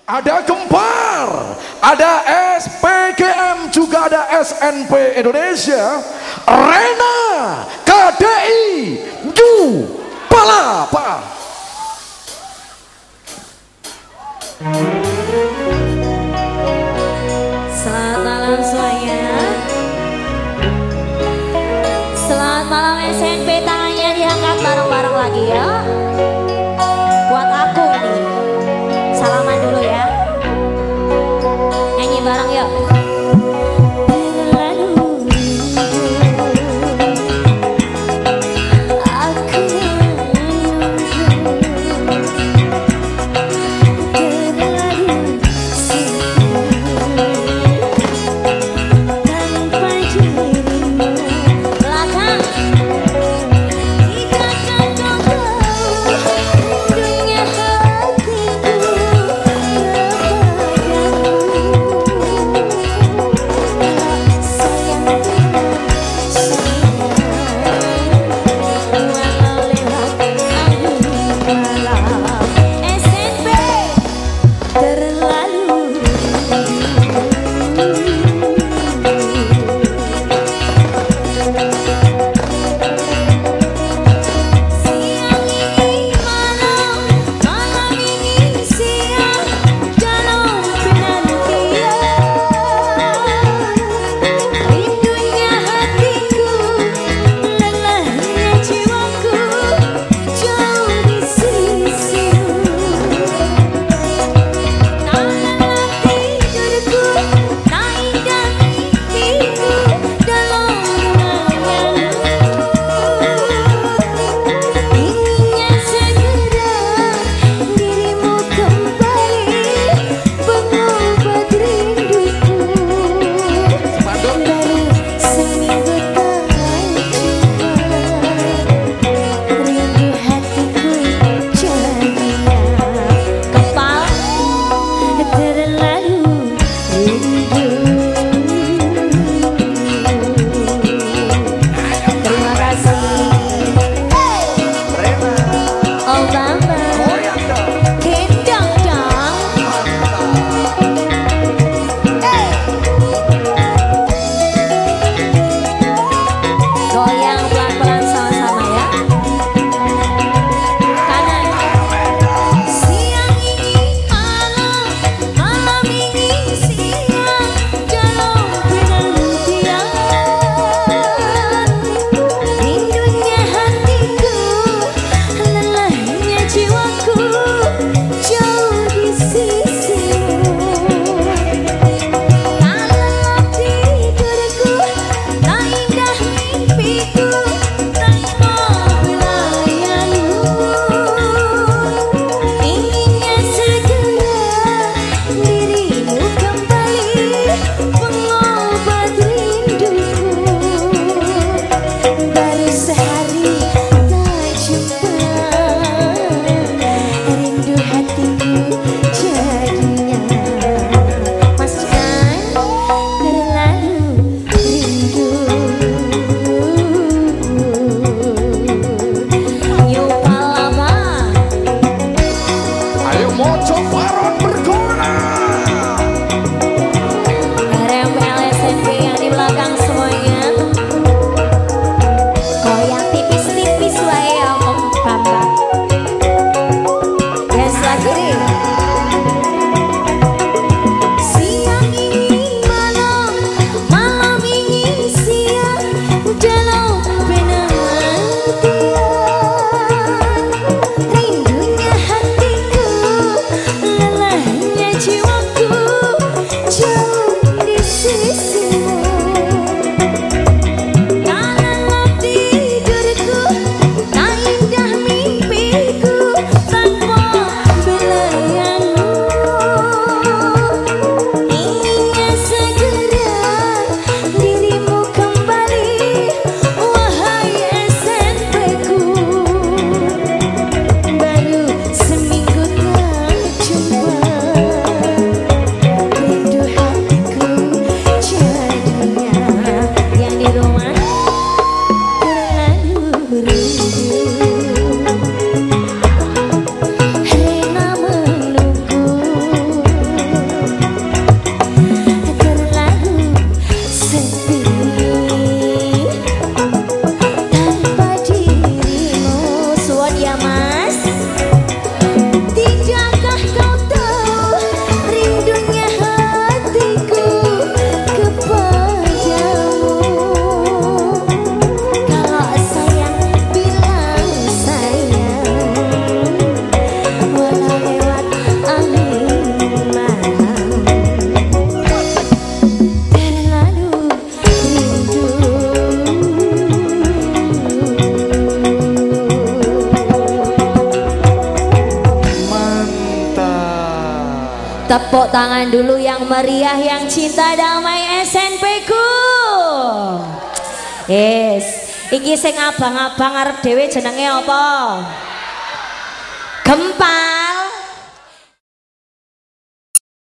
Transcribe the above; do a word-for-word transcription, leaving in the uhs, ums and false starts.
ada Gempar, ada S P G M, juga ada S N P Indonesia, Rena, K D I, Ju, Palapa. Selamat malam semuanya. Selamat malam S N P, tangannya diangkat bareng-bareng lagi ya. Buat aku ini. Salaman dulu ya. Nyanyi bareng yuk. Belakang kita kan Tepuk tangan dulu yang meriah, yang cinta damai S N P ku. Yes, iki sing abang-abang arep dhewe jenenge apa?